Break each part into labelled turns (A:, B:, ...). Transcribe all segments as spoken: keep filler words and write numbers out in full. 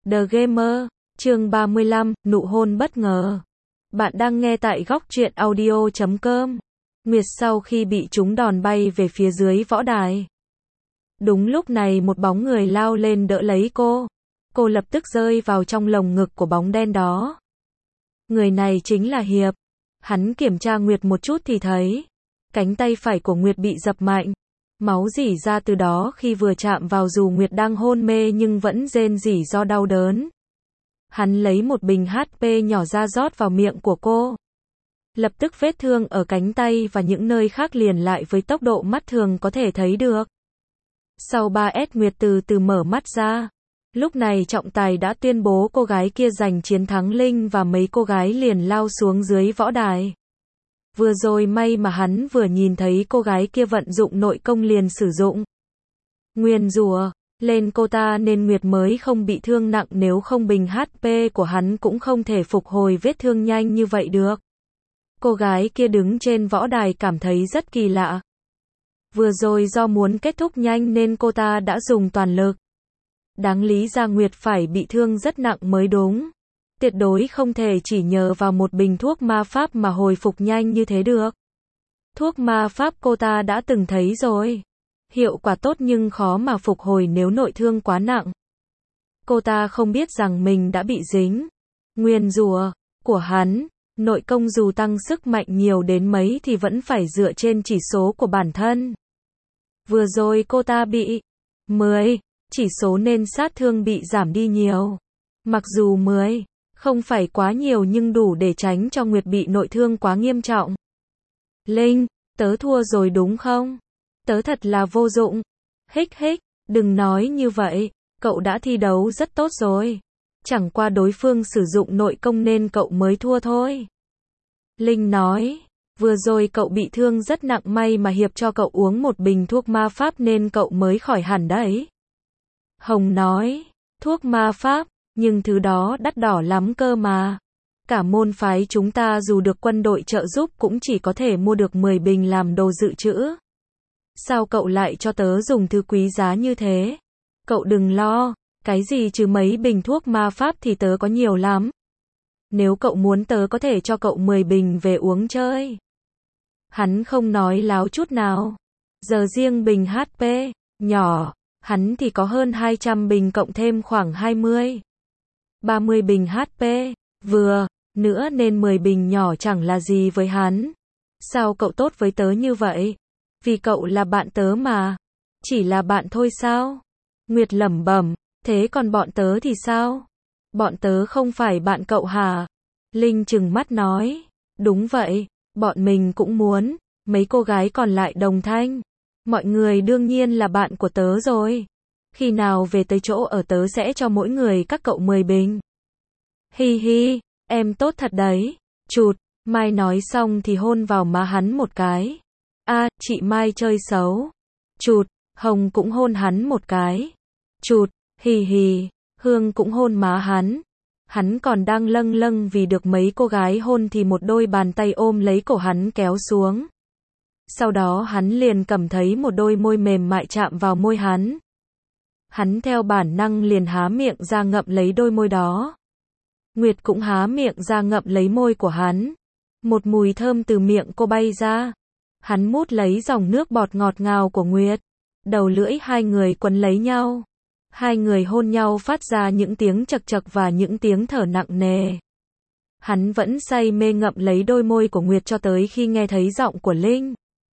A: The Gamer, chương ba mươi lăm, nụ hôn bất ngờ. Bạn đang nghe tại góc truyện audio chấm com. Nguyệt sau khi bị trúng đòn bay về phía dưới võ đài. Đúng lúc này một bóng người lao lên đỡ lấy cô. Cô lập tức rơi vào trong lồng ngực của bóng đen đó. Người này chính là Hiệp. Hắn kiểm tra Nguyệt một chút thì thấy cánh tay phải của Nguyệt bị dập mạnh. Máu rỉ ra từ đó khi vừa chạm vào dù Nguyệt đang hôn mê nhưng vẫn rên rỉ do đau đớn. Hắn lấy một bình hát pê nhỏ ra rót vào miệng của cô. Lập tức vết thương ở cánh tay và những nơi khác liền lại với tốc độ mắt thường có thể thấy được. Sau ba S Nguyệt từ từ mở mắt ra. Lúc này trọng tài đã tuyên bố cô gái kia giành chiến thắng. Linh và mấy cô gái liền lao xuống dưới võ đài. Vừa rồi may mà hắn vừa nhìn thấy cô gái kia vận dụng nội công liền sử dụng nguyền rủa lên cô ta nên Nguyệt mới không bị thương nặng, nếu không bình hát pê của hắn cũng không thể phục hồi vết thương nhanh như vậy được. Cô gái kia đứng trên võ đài cảm thấy rất kỳ lạ. Vừa rồi do muốn kết thúc nhanh nên cô ta đã dùng toàn lực. Đáng lý ra Nguyệt phải bị thương rất nặng mới đúng. Tuyệt đối không thể chỉ nhờ vào một bình thuốc ma pháp mà hồi phục nhanh như thế được. Thuốc ma pháp cô ta đã từng thấy rồi. Hiệu quả tốt nhưng khó mà phục hồi nếu nội thương quá nặng. Cô ta không biết rằng mình đã bị dính nguyền rủa của hắn. Nội công dù tăng sức mạnh nhiều đến mấy thì vẫn phải dựa trên chỉ số của bản thân. Vừa rồi cô ta bị mười chỉ số nên sát thương bị giảm đi nhiều. Mặc dù mười không phải quá nhiều nhưng đủ để tránh cho Nguyệt bị nội thương quá nghiêm trọng. Linh, tớ thua rồi đúng không? Tớ thật là vô dụng. Hích hích, đừng nói như vậy, cậu đã thi đấu rất tốt rồi. Chẳng qua đối phương sử dụng nội công nên cậu mới thua thôi. Linh nói, vừa rồi cậu bị thương rất nặng, may mà Hiệp cho cậu uống một bình thuốc ma pháp nên cậu mới khỏi hẳn đấy. Hồng nói, thuốc ma pháp, nhưng thứ đó đắt đỏ lắm cơ mà. Cả môn phái chúng ta dù được quân đội trợ giúp cũng chỉ có thể mua được mười bình làm đồ dự trữ. Sao cậu lại cho tớ dùng thứ quý giá như thế? Cậu đừng lo, cái gì trừ mấy bình thuốc ma pháp thì tớ có nhiều lắm. Nếu cậu muốn tớ có thể cho cậu mười bình về uống chơi. Hắn không nói láo chút nào. Giờ riêng bình hát pê nhỏ, hắn thì có hơn hai trăm bình cộng thêm khoảng hai mươi, ba mươi bình hát pê vừa nữa nên mười bình nhỏ chẳng là gì với hắn. Sao cậu tốt với tớ như vậy? Vì cậu là bạn tớ mà. Chỉ là bạn thôi sao? Nguyệt lẩm bẩm, thế còn bọn tớ thì sao? Bọn tớ không phải bạn cậu hả? Linh trừng mắt nói, đúng vậy, bọn mình cũng muốn. Mấy cô gái còn lại đồng thanh, mọi người đương nhiên là bạn của tớ rồi. Khi nào về tới chỗ ở tớ sẽ cho mỗi người các cậu mười bình. Hi hi, em tốt thật đấy. Chụt, Mai nói xong thì hôn vào má hắn một cái. A, à, chị Mai chơi xấu. Chụt, Hồng cũng hôn hắn một cái. Chụt, hì hì, Hương cũng hôn má hắn. Hắn còn đang lâng lâng vì được mấy cô gái hôn thì một đôi bàn tay ôm lấy cổ hắn kéo xuống. Sau đó hắn liền cảm thấy một đôi môi mềm mại chạm vào môi hắn. Hắn theo bản năng liền há miệng ra ngậm lấy đôi môi đó. Nguyệt cũng há miệng ra ngậm lấy môi của hắn. Một mùi thơm từ miệng cô bay ra. Hắn mút lấy dòng nước bọt ngọt ngào của Nguyệt. Đầu lưỡi hai người quấn lấy nhau. Hai người hôn nhau phát ra những tiếng chật chật và những tiếng thở nặng nề. Hắn vẫn say mê ngậm lấy đôi môi của Nguyệt cho tới khi nghe thấy giọng của Linh.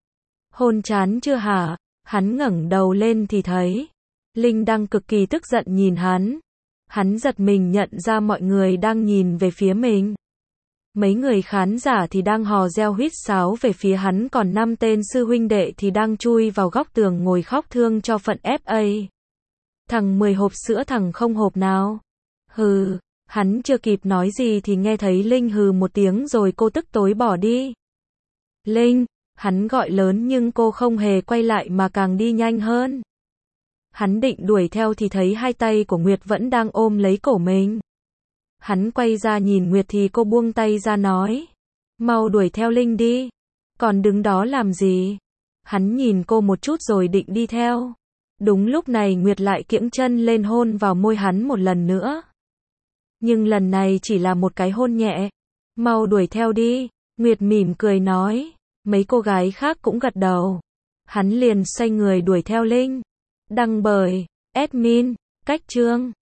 A: Hôn chán chưa hả? Hắn ngẩng đầu lên thì thấy Linh đang cực kỳ tức giận nhìn hắn. Hắn giật mình nhận ra mọi người đang nhìn về phía mình. Mấy người khán giả thì đang hò reo huýt sáo về phía hắn, còn năm tên sư huynh đệ thì đang chui vào góc tường ngồi khóc thương cho phận ép a. Thằng mười hộp sữa, thằng không hộp nào. Hừ, hắn chưa kịp nói gì thì nghe thấy Linh hừ một tiếng rồi cô tức tối bỏ đi. Linh, hắn gọi lớn nhưng cô không hề quay lại mà càng đi nhanh hơn. Hắn định đuổi theo thì thấy hai tay của Nguyệt vẫn đang ôm lấy cổ mình. Hắn quay ra nhìn Nguyệt thì cô buông tay ra nói, mau đuổi theo Linh đi. Còn đứng đó làm gì? Hắn nhìn cô một chút rồi định đi theo. Đúng lúc này Nguyệt lại kiễng chân lên hôn vào môi hắn một lần nữa. Nhưng lần này chỉ là một cái hôn nhẹ. Mau đuổi theo đi. Nguyệt mỉm cười nói. Mấy cô gái khác cũng gật đầu. Hắn liền xoay người đuổi theo Linh. Đăng bởi admin, Cách Chương.